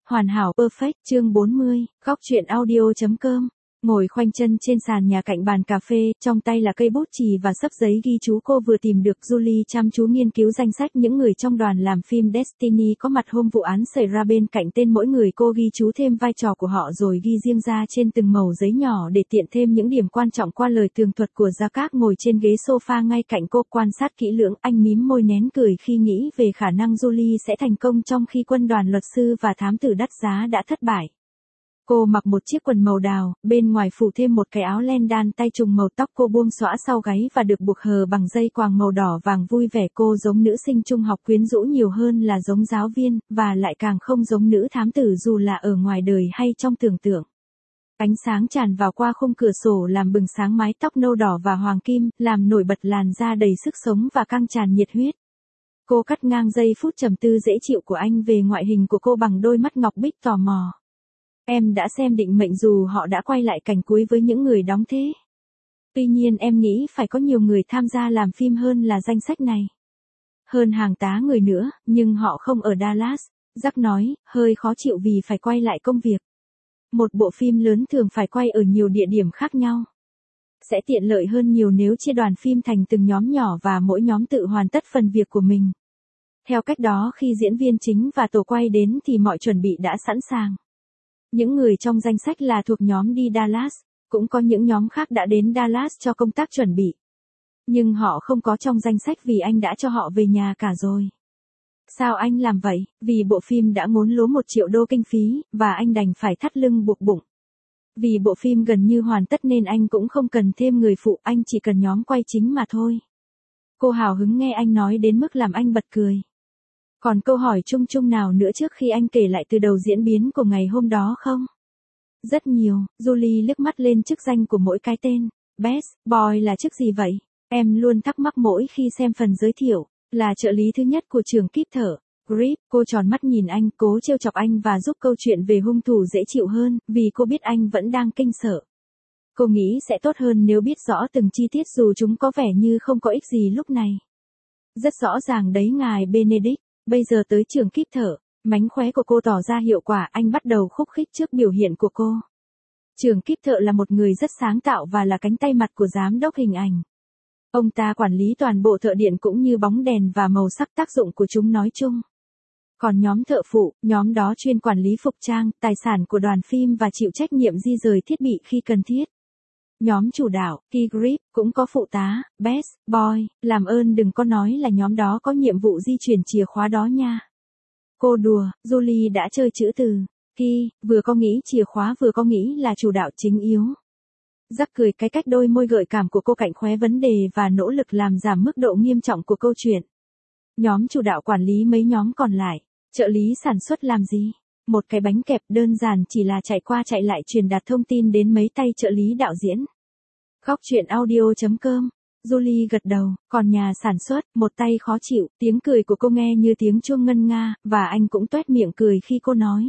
Hoàn hảo perfect chương 40, góc truyện audio.com. Ngồi khoanh chân trên sàn nhà cạnh bàn cà phê, trong tay là cây bút chì và xấp giấy ghi chú cô vừa tìm được. Julie chăm chú nghiên cứu danh sách những người trong đoàn làm phim Destiny có mặt hôm vụ án xảy ra. Bên cạnh tên mỗi người cô ghi chú thêm vai trò của họ rồi ghi riêng ra trên từng mẩu giấy nhỏ để tiện thêm những điểm quan trọng qua lời tường thuật của Jack. Ngồi trên ghế sofa ngay cạnh cô quan sát kỹ lưỡng, anh mím môi nén cười khi nghĩ về khả năng Julie sẽ thành công trong khi quân đoàn luật sư và thám tử đắt giá đã thất bại. Cô mặc một chiếc quần màu đào, bên ngoài phủ thêm một cái áo len đan tay trùng màu. Tóc cô buông xõa sau gáy và được buộc hờ bằng dây quàng màu đỏ vàng. Vui vẻ, cô giống nữ sinh trung học quyến rũ nhiều hơn là giống giáo viên, và lại càng không giống nữ thám tử dù là ở ngoài đời hay trong tưởng tượng. Ánh sáng tràn vào qua khung cửa sổ làm bừng sáng mái tóc nâu đỏ và hoàng kim, làm nổi bật làn da đầy sức sống và căng tràn nhiệt huyết. Cô cắt ngang giây phút trầm tư dễ chịu của anh về ngoại hình của cô bằng đôi mắt ngọc bích tò mò. Em đã xem định mệnh dù họ đã quay lại cảnh cuối với những người đóng thế. Tuy nhiên em nghĩ phải có nhiều người tham gia làm phim hơn là danh sách này. Hơn hàng tá người nữa, nhưng họ không ở Dallas, Jack nói, hơi khó chịu vì phải quay lại công việc. Một bộ phim lớn thường phải quay ở nhiều địa điểm khác nhau. Sẽ tiện lợi hơn nhiều nếu chia đoàn phim thành từng nhóm nhỏ và mỗi nhóm tự hoàn tất phần việc của mình. Theo cách đó, khi diễn viên chính và tổ quay đến thì mọi chuẩn bị đã sẵn sàng. Những người trong danh sách là thuộc nhóm đi Dallas, cũng có những nhóm khác đã đến Dallas cho công tác chuẩn bị. Nhưng họ không có trong danh sách vì anh đã cho họ về nhà cả rồi. Sao anh làm vậy? Vì bộ phim đã ngốn lố 1 triệu đô kinh phí, và anh đành phải thắt lưng buộc bụng. Vì bộ phim gần như hoàn tất nên anh cũng không cần thêm người phụ, anh chỉ cần nhóm quay chính mà thôi. Cô hào hứng nghe anh nói đến mức làm anh bật cười. Còn câu hỏi chung chung nào nữa trước khi anh kể lại từ đầu diễn biến của ngày hôm đó không? Rất nhiều. Julie liếc mắt lên chức danh của mỗi cái tên. Best Boy là chức gì vậy? Em luôn thắc mắc mỗi khi xem phần giới thiệu. Là trợ lý thứ nhất của trưởng kíp thở. Grip, cô tròn mắt nhìn anh, cố trêu chọc anh và giúp câu chuyện về hung thủ dễ chịu hơn, vì cô biết anh vẫn đang kinh sợ. Cô nghĩ sẽ tốt hơn nếu biết rõ từng chi tiết dù chúng có vẻ như không có ích gì lúc này. Rất rõ ràng đấy ngài Benedict. Bây giờ tới trường kíp thở, mánh khóe của cô tỏ ra hiệu quả, anh bắt đầu khúc khích trước biểu hiện của cô. Trường kíp thợ là một người rất sáng tạo và là cánh tay mặt của giám đốc hình ảnh. Ông ta quản lý toàn bộ thợ điện cũng như bóng đèn và màu sắc tác dụng của chúng nói chung. Còn nhóm thợ phụ, nhóm đó chuyên quản lý phục trang, tài sản của đoàn phim và chịu trách nhiệm di rời thiết bị khi cần thiết. Nhóm chủ đạo, Key Grip, cũng có phụ tá, Best Boy, làm ơn đừng có nói là nhóm đó có nhiệm vụ di chuyển chìa khóa đó nha. Cô đùa, Julie đã chơi chữ từ. Key, vừa có nghĩ chìa khóa vừa có nghĩ là chủ đạo chính yếu. Jack cười cái cách đôi môi gợi cảm của cô cạnh khóe vấn đề và nỗ lực làm giảm mức độ nghiêm trọng của câu chuyện. Nhóm chủ đạo quản lý mấy nhóm còn lại, trợ lý sản xuất làm gì? Một cái bánh kẹp đơn giản chỉ là chạy qua chạy lại truyền đạt thông tin đến mấy tay trợ lý đạo diễn. Góc truyện audio.com. Julie gật đầu, còn nhà sản xuất, một tay khó chịu, tiếng cười của cô nghe như tiếng chuông ngân nga, và anh cũng toét miệng cười khi cô nói.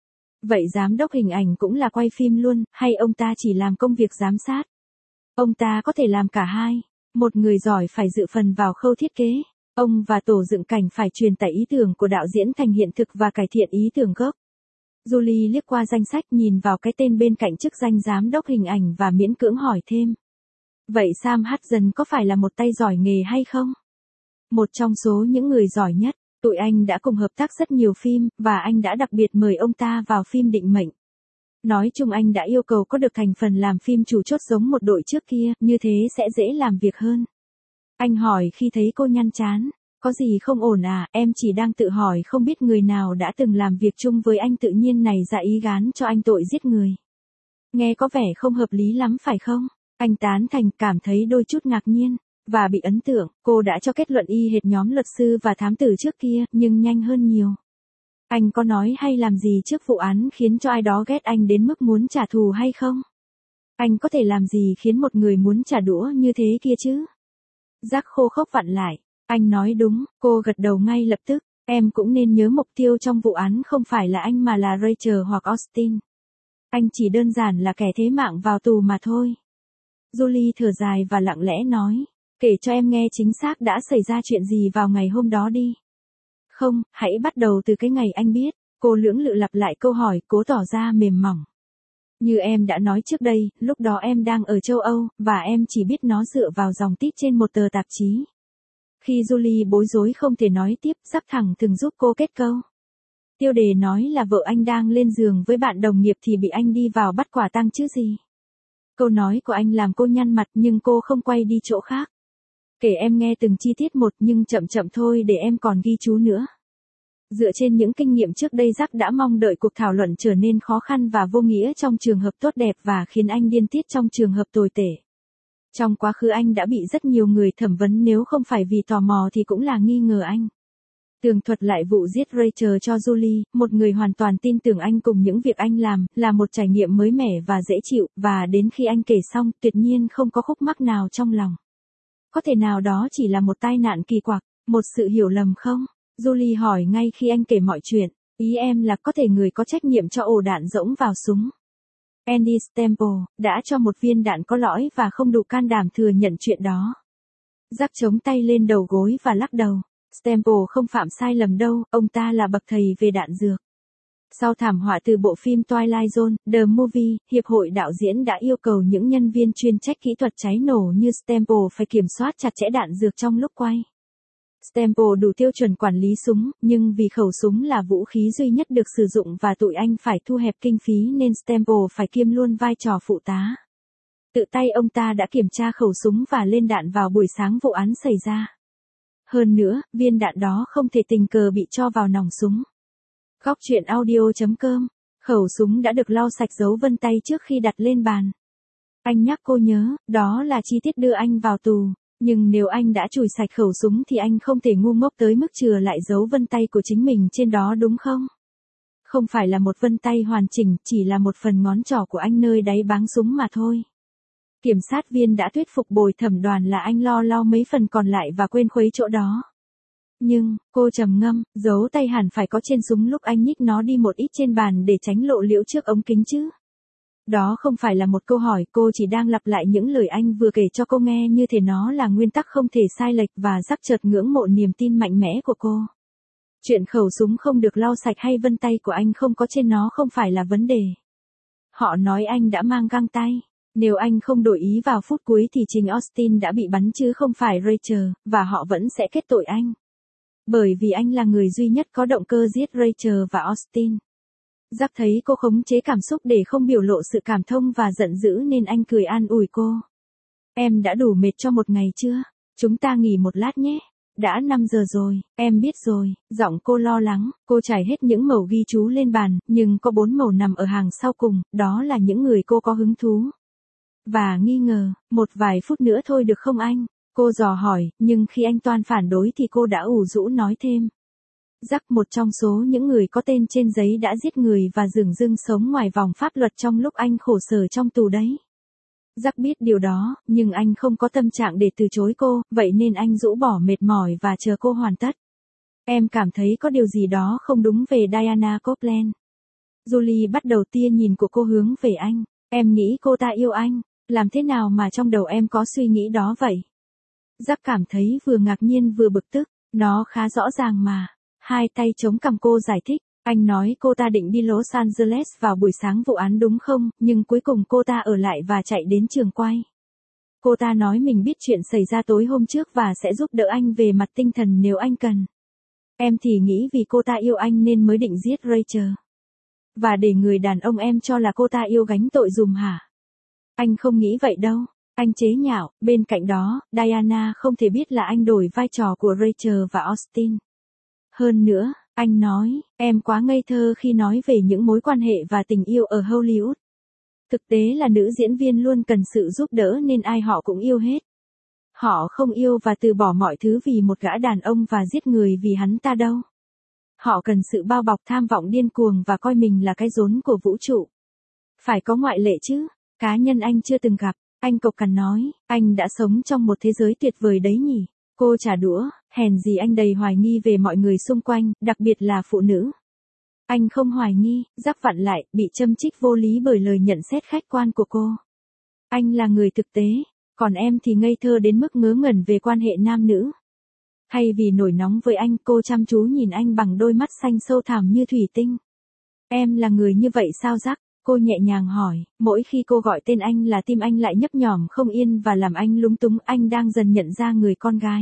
Vậy giám đốc hình ảnh cũng là quay phim luôn, hay ông ta chỉ làm công việc giám sát? Ông ta có thể làm cả hai. Một người giỏi phải dự phần vào khâu thiết kế. Ông và tổ dựng cảnh phải truyền tải ý tưởng của đạo diễn thành hiện thực và cải thiện ý tưởng gốc. Julie liếc qua danh sách nhìn vào cái tên bên cạnh chức danh giám đốc hình ảnh và miễn cưỡng hỏi thêm. Vậy Sam Hudson có phải là một tay giỏi nghề hay không? Một trong số những người giỏi nhất, tụi anh đã cùng hợp tác rất nhiều phim, và anh đã đặc biệt mời ông ta vào phim Định Mệnh. Nói chung anh đã yêu cầu có được thành phần làm phim chủ chốt giống một đội trước kia, như thế sẽ dễ làm việc hơn. Anh hỏi khi thấy cô nhăn trán. Có gì không ổn à, em chỉ đang tự hỏi không biết người nào đã từng làm việc chung với anh tự nhiên này ra ý gán cho anh tội giết người. Nghe có vẻ không hợp lý lắm phải không? Anh tán thành, cảm thấy đôi chút ngạc nhiên, và bị ấn tượng. Cô đã cho kết luận y hệt nhóm luật sư và thám tử trước kia, nhưng nhanh hơn nhiều. Anh có nói hay làm gì trước vụ án khiến cho ai đó ghét anh đến mức muốn trả thù hay không? Anh có thể làm gì khiến một người muốn trả đũa như thế kia chứ? Jack khô khốc vặn lại. Anh nói đúng, cô gật đầu ngay lập tức. Em cũng nên nhớ mục tiêu trong vụ án không phải là anh mà là Rachel hoặc Austin. Anh chỉ đơn giản là kẻ thế mạng vào tù mà thôi. Julie thở dài và lặng lẽ nói. Kể cho em nghe chính xác đã xảy ra chuyện gì vào ngày hôm đó đi. Không, hãy bắt đầu từ cái ngày anh biết. Cô lưỡng lự lặp lại câu hỏi, cố tỏ ra mềm mỏng. Như em đã nói trước đây, lúc đó em đang ở châu Âu, và em chỉ biết nó dựa vào dòng tít trên một tờ tạp chí. Khi Julie bối rối không thể nói tiếp, Jack thẳng thừng giúp cô kết câu. Tiêu đề nói là vợ anh đang lên giường với bạn đồng nghiệp thì bị anh đi vào bắt quả tang chứ gì. Câu nói của anh làm cô nhăn mặt nhưng cô không quay đi chỗ khác. Kể em nghe từng chi tiết một nhưng chậm chậm thôi để em còn ghi chú nữa. Dựa trên những kinh nghiệm trước đây, Jack đã mong đợi cuộc thảo luận trở nên khó khăn và vô nghĩa trong trường hợp tốt đẹp và khiến anh điên tiết trong trường hợp tồi tệ. Trong quá khứ anh đã bị rất nhiều người thẩm vấn, nếu không phải vì tò mò thì cũng là nghi ngờ anh. Tường thuật lại vụ giết Rachel cho Julie, một người hoàn toàn tin tưởng anh cùng những việc anh làm, là một trải nghiệm mới mẻ và dễ chịu, và đến khi anh kể xong, tuyệt nhiên không có khúc mắc nào trong lòng. Có thể nào đó chỉ là một tai nạn kỳ quặc, một sự hiểu lầm không? Julie hỏi ngay khi anh kể mọi chuyện. Ý em là có thể người có trách nhiệm cho ổ đạn rỗng vào súng. Andy Stemple đã cho một viên đạn có lõi và không đủ can đảm thừa nhận chuyện đó. Jack chống tay lên đầu gối và lắc đầu. Stemple không phạm sai lầm đâu, ông ta là bậc thầy về đạn dược. Sau thảm họa từ bộ phim Twilight Zone, The Movie, Hiệp hội đạo diễn đã yêu cầu những nhân viên chuyên trách kỹ thuật cháy nổ như Stemple phải kiểm soát chặt chẽ đạn dược trong lúc quay. Stemple đủ tiêu chuẩn quản lý súng, nhưng vì khẩu súng là vũ khí duy nhất được sử dụng và tụi anh phải thu hẹp kinh phí nên Stemple phải kiêm luôn vai trò phụ tá. Tự tay ông ta đã kiểm tra khẩu súng và lên đạn vào buổi sáng vụ án xảy ra. Hơn nữa, viên đạn đó không thể tình cờ bị cho vào nòng súng. Góc truyện audio.com. Khẩu súng đã được lau sạch dấu vân tay trước khi đặt lên bàn. Anh nhắc cô nhớ, đó là chi tiết đưa anh vào tù. Nhưng nếu anh đã chùi sạch khẩu súng thì anh không thể ngu ngốc tới mức chừa lại dấu vân tay của chính mình trên đó đúng không? Không phải là một vân tay hoàn chỉnh, chỉ là một phần ngón trỏ của anh nơi đáy báng súng mà thôi. Kiểm sát viên đã thuyết phục bồi thẩm đoàn là anh lo mấy phần còn lại và quên khuấy chỗ đó. Nhưng, cô trầm ngâm, dấu tay hẳn phải có trên súng lúc anh nhích nó đi một ít trên bàn để tránh lộ liễu trước ống kính chứ. Đó không phải là một câu hỏi, cô chỉ đang lặp lại những lời anh vừa kể cho cô nghe như thể nó là nguyên tắc không thể sai lệch, và Jack chợt ngưỡng mộ niềm tin mạnh mẽ của cô. Chuyện khẩu súng không được lau sạch hay vân tay của anh không có trên nó không phải là vấn đề. Họ nói anh đã mang găng tay. Nếu anh không đổi ý vào phút cuối thì chính Austin đã bị bắn chứ không phải Rachel, và họ vẫn sẽ kết tội anh. Bởi vì anh là người duy nhất có động cơ giết Rachel và Austin. Jack thấy cô khống chế cảm xúc để không biểu lộ sự cảm thông và giận dữ nên anh cười an ủi cô. Em đã đủ mệt cho một ngày chưa? Chúng ta nghỉ một lát nhé. Đã 5 giờ rồi, em biết rồi. Giọng cô lo lắng, cô trải hết những mẩu ghi chú lên bàn, nhưng có 4 mẩu nằm ở hàng sau cùng, đó là những người cô có hứng thú. Và nghi ngờ, một vài phút nữa thôi được không anh? Cô dò hỏi, nhưng khi anh toan phản đối thì cô đã ủ rũ nói thêm. Jack, một trong số những người có tên trên giấy đã giết người và dửng dưng sống ngoài vòng pháp luật trong lúc anh khổ sở trong tù đấy. Jack biết điều đó, nhưng anh không có tâm trạng để từ chối cô, vậy nên anh rũ bỏ mệt mỏi và chờ cô hoàn tất. Em cảm thấy có điều gì đó không đúng về Diana Copeland. Julie bắt đầu tia nhìn của cô hướng về anh. Em nghĩ cô ta yêu anh. Làm thế nào mà trong đầu em có suy nghĩ đó vậy? Jack cảm thấy vừa ngạc nhiên vừa bực tức. Nó khá rõ ràng mà. Hai tay chống cằm cô giải thích. Anh nói cô ta định đi Los Angeles vào buổi sáng vụ án đúng không, nhưng cuối cùng cô ta ở lại và chạy đến trường quay. Cô ta nói mình biết chuyện xảy ra tối hôm trước và sẽ giúp đỡ anh về mặt tinh thần nếu anh cần. Em thì nghĩ vì cô ta yêu anh nên mới định giết Rachel. Và để người đàn ông em cho là cô ta yêu gánh tội dùm hả? Anh không nghĩ vậy đâu. Anh chế nhạo, bên cạnh đó, Diana không thể biết là anh đổi vai trò của Rachel và Austin. Hơn nữa, anh nói, em quá ngây thơ khi nói về những mối quan hệ và tình yêu ở Hollywood. Thực tế là nữ diễn viên luôn cần sự giúp đỡ nên ai họ cũng yêu hết. Họ không yêu và từ bỏ mọi thứ vì một gã đàn ông và giết người vì hắn ta đâu. Họ cần sự bao bọc tham vọng điên cuồng và coi mình là cái rốn của vũ trụ. Phải có ngoại lệ chứ, cá nhân anh chưa từng gặp, anh cộc cằn nói, anh đã sống trong một thế giới tuyệt vời đấy nhỉ. Cô trả đũa, hèn gì anh đầy hoài nghi về mọi người xung quanh, đặc biệt là phụ nữ. Anh không hoài nghi, Jack vặn lại, bị châm chích vô lý bởi lời nhận xét khách quan của cô. Anh là người thực tế, còn em thì ngây thơ đến mức ngớ ngẩn về quan hệ nam nữ. Hay vì nổi nóng với anh, cô chăm chú nhìn anh bằng đôi mắt xanh sâu thẳm như thủy tinh. Em là người như vậy sao Jack? Cô nhẹ nhàng hỏi, mỗi khi cô gọi tên anh là tim anh lại nhấp nhỏm không yên và làm anh lúng túng, anh đang dần nhận ra người con gái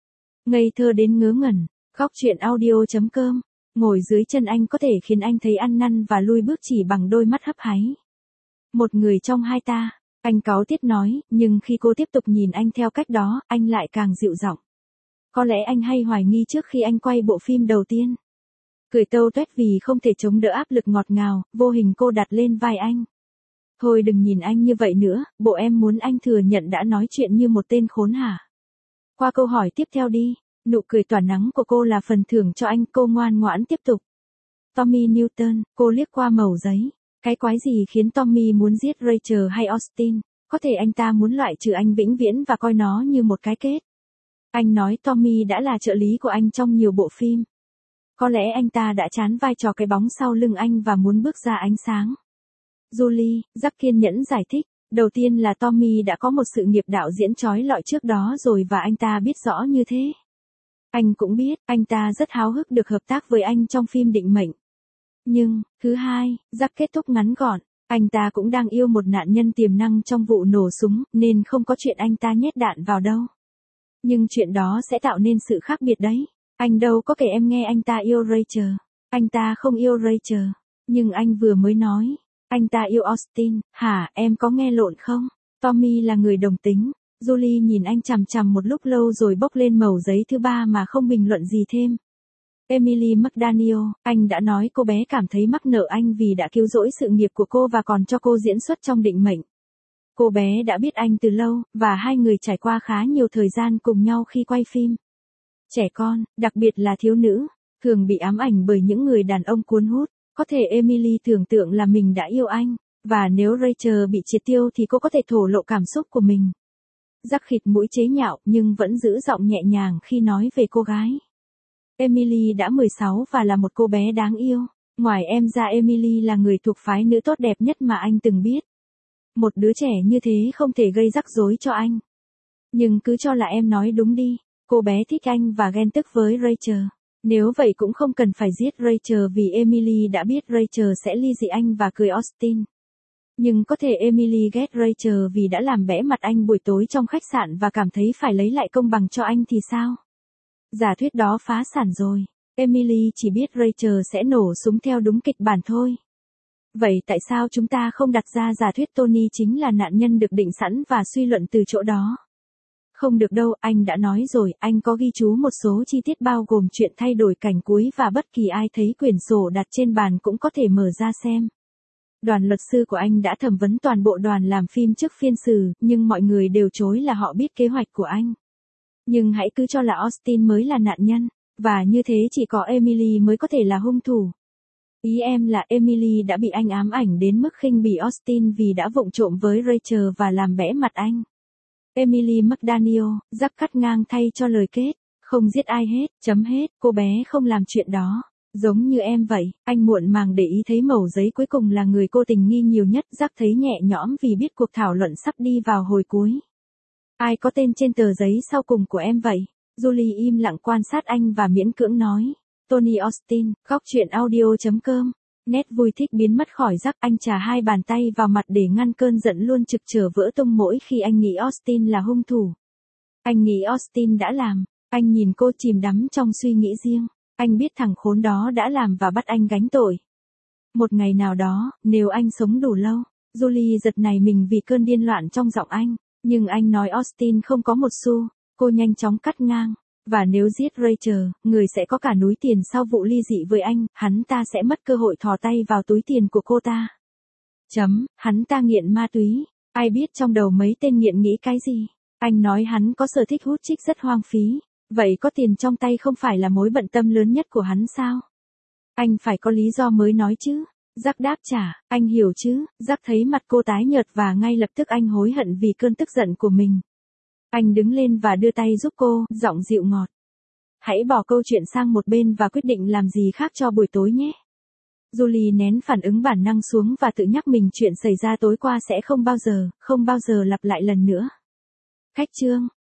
ngây thơ đến ngớ ngẩn. Góc truyện audio.com. Ngồi dưới chân anh có thể khiến anh thấy ăn năn và lui bước chỉ bằng đôi mắt hấp háy. Một người trong hai ta, anh cáu tiết nói, nhưng khi cô tiếp tục nhìn anh theo cách đó, anh lại càng dịu giọng. Có lẽ anh hay hoài nghi trước khi anh quay bộ phim đầu tiên. Cười tâu tuét vì không thể chống đỡ áp lực ngọt ngào, vô hình cô đặt lên vai anh. Thôi đừng nhìn anh như vậy nữa, bộ em muốn anh thừa nhận đã nói chuyện như một tên khốn hả? Qua câu hỏi tiếp theo đi, nụ cười tỏa nắng của cô là phần thưởng cho anh, cô ngoan ngoãn tiếp tục. Tommy Newton, cô liếc qua mẩu giấy. Cái quái gì khiến Tommy muốn giết Rachel hay Austin? Có thể anh ta muốn loại trừ anh vĩnh viễn và coi nó như một cái kết. Anh nói Tommy đã là trợ lý của anh trong nhiều bộ phim. Có lẽ anh ta đã chán vai trò cái bóng sau lưng anh và muốn bước ra ánh sáng. Julie, Jack kiên nhẫn giải thích. Đầu tiên là Tommy đã có một sự nghiệp đạo diễn chói lọi trước đó rồi và anh ta biết rõ như thế. Anh cũng biết, anh ta rất háo hức được hợp tác với anh trong phim Định Mệnh. Nhưng, thứ hai, Jack kết thúc ngắn gọn, anh ta cũng đang yêu một nạn nhân tiềm năng trong vụ nổ súng, nên không có chuyện anh ta nhét đạn vào đâu. Nhưng chuyện đó sẽ tạo nên sự khác biệt đấy. Anh đâu có kể em nghe anh ta yêu Rachel. Anh ta không yêu Rachel. Nhưng anh vừa mới nói, anh ta yêu Austin, hả, em có nghe lộn không? Tommy là người đồng tính. Julie nhìn anh chằm chằm một lúc lâu rồi bốc lên mẩu giấy thứ ba mà không bình luận gì thêm. Emily McDaniel, anh đã nói cô bé cảm thấy mắc nợ anh vì đã cứu rỗi sự nghiệp của cô và còn cho cô diễn xuất trong Định Mệnh. Cô bé đã biết anh từ lâu, và hai người trải qua khá nhiều thời gian cùng nhau khi quay phim. Trẻ con, đặc biệt là thiếu nữ, thường bị ám ảnh bởi những người đàn ông cuốn hút. Có thể Emily tưởng tượng là mình đã yêu anh, và nếu Rachel bị triệt tiêu thì cô có thể thổ lộ cảm xúc của mình. Jack khịt mũi chế nhạo nhưng vẫn giữ giọng nhẹ nhàng khi nói về cô gái. Emily đã 16 và là một cô bé đáng yêu. Ngoài em ra Emily là người thuộc phái nữ tốt đẹp nhất mà anh từng biết. Một đứa trẻ như thế không thể gây rắc rối cho anh. Nhưng cứ cho là em nói đúng đi, cô bé thích anh và ghen tức với Rachel. Nếu vậy cũng không cần phải giết Rachel vì Emily đã biết Rachel sẽ ly dị anh và cưới Austin. Nhưng có thể Emily ghét Rachel vì đã làm bẽ mặt anh buổi tối trong khách sạn và cảm thấy phải lấy lại công bằng cho anh thì sao? Giả thuyết đó phá sản rồi. Emily chỉ biết Rachel sẽ nổ súng theo đúng kịch bản thôi. Vậy tại sao chúng ta không đặt ra giả thuyết Tony chính là nạn nhân được định sẵn và suy luận từ chỗ đó? Không được đâu, anh đã nói rồi, anh có ghi chú một số chi tiết bao gồm chuyện thay đổi cảnh cuối và bất kỳ ai thấy quyển sổ đặt trên bàn cũng có thể mở ra xem. Đoàn luật sư của anh đã thẩm vấn toàn bộ đoàn làm phim trước phiên xử, nhưng mọi người đều chối là họ biết kế hoạch của anh. Nhưng hãy cứ cho là Austin mới là nạn nhân, và như thế chỉ có Emily mới có thể là hung thủ. Ý em là Emily đã bị anh ám ảnh đến mức khinh bỉ Austin vì đã vụng trộm với Rachel và làm bẽ mặt anh. Emily McDaniel, Jack cắt ngang thay cho lời kết, không giết ai hết, chấm hết, cô bé không làm chuyện đó. Giống như em vậy, anh muộn màng để ý thấy mẩu giấy cuối cùng là người cô tình nghi nhiều nhất. Jack thấy nhẹ nhõm vì biết cuộc thảo luận sắp đi vào hồi cuối. Ai có tên trên tờ giấy sau cùng của em vậy? Julie im lặng quan sát anh và miễn cưỡng nói. Tony Austin, góc truyện audio.com. Nét vui thích biến mất khỏi Jack, anh chà hai bàn tay vào mặt để ngăn cơn giận luôn trực trở vỡ tung mỗi khi anh nghĩ Austin là hung thủ. Anh nghĩ Austin đã làm, anh nhìn cô chìm đắm trong suy nghĩ riêng. Anh biết thằng khốn đó đã làm và bắt anh gánh tội. Một ngày nào đó, nếu anh sống đủ lâu, Julie giật nảy mình vì cơn điên loạn trong giọng anh. Nhưng anh nói Austin không có một xu, cô nhanh chóng cắt ngang. Và nếu giết Rachel, người sẽ có cả núi tiền sau vụ ly dị với anh, hắn ta sẽ mất cơ hội thò tay vào túi tiền của cô ta. Hắn ta nghiện ma túy, ai biết trong đầu mấy tên nghiện nghĩ cái gì. Anh nói hắn có sở thích hút chích rất hoang phí, vậy có tiền trong tay không phải là mối bận tâm lớn nhất của hắn sao? Anh phải có lý do mới nói chứ. Jack đáp trả, anh hiểu chứ. Jack thấy mặt cô tái nhợt và ngay lập tức anh hối hận vì cơn tức giận của mình. Anh đứng lên và đưa tay giúp cô, giọng dịu ngọt. Hãy bỏ câu chuyện sang một bên và quyết định làm gì khác cho buổi tối nhé. Julie nén phản ứng bản năng xuống và tự nhắc mình chuyện xảy ra tối qua sẽ không bao giờ lặp lại lần nữa. Khách trương,